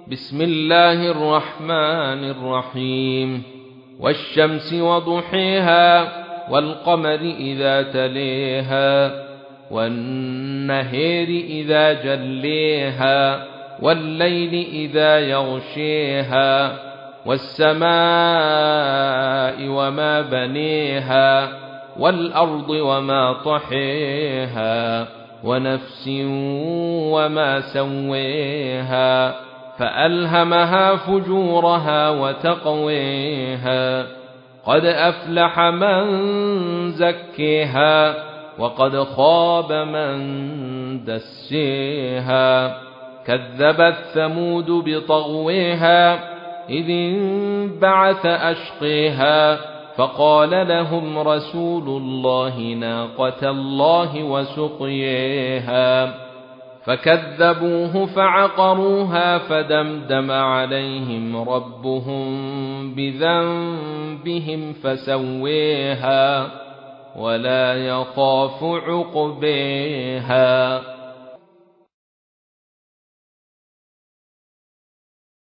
بسم الله الرحمن الرحيم والشمس وضحيها والقمر إذا تليها والنهار إذا جليها والليل إذا يغشيها والسماء وما بنيها والأرض وما طحيها ونفس وما سويها فألهمها فجورها وتقويها قد أفلح من زكيها وقد خاب من دسيها كذبت ثمود بطغويها إذ انبعث أشقيها فقال لهم رسول الله ناقة الله وسقيها فكذبوه فعقروها فدمدم عليهم ربهم بذنبهم فسويها ولا يخاف عقبيها.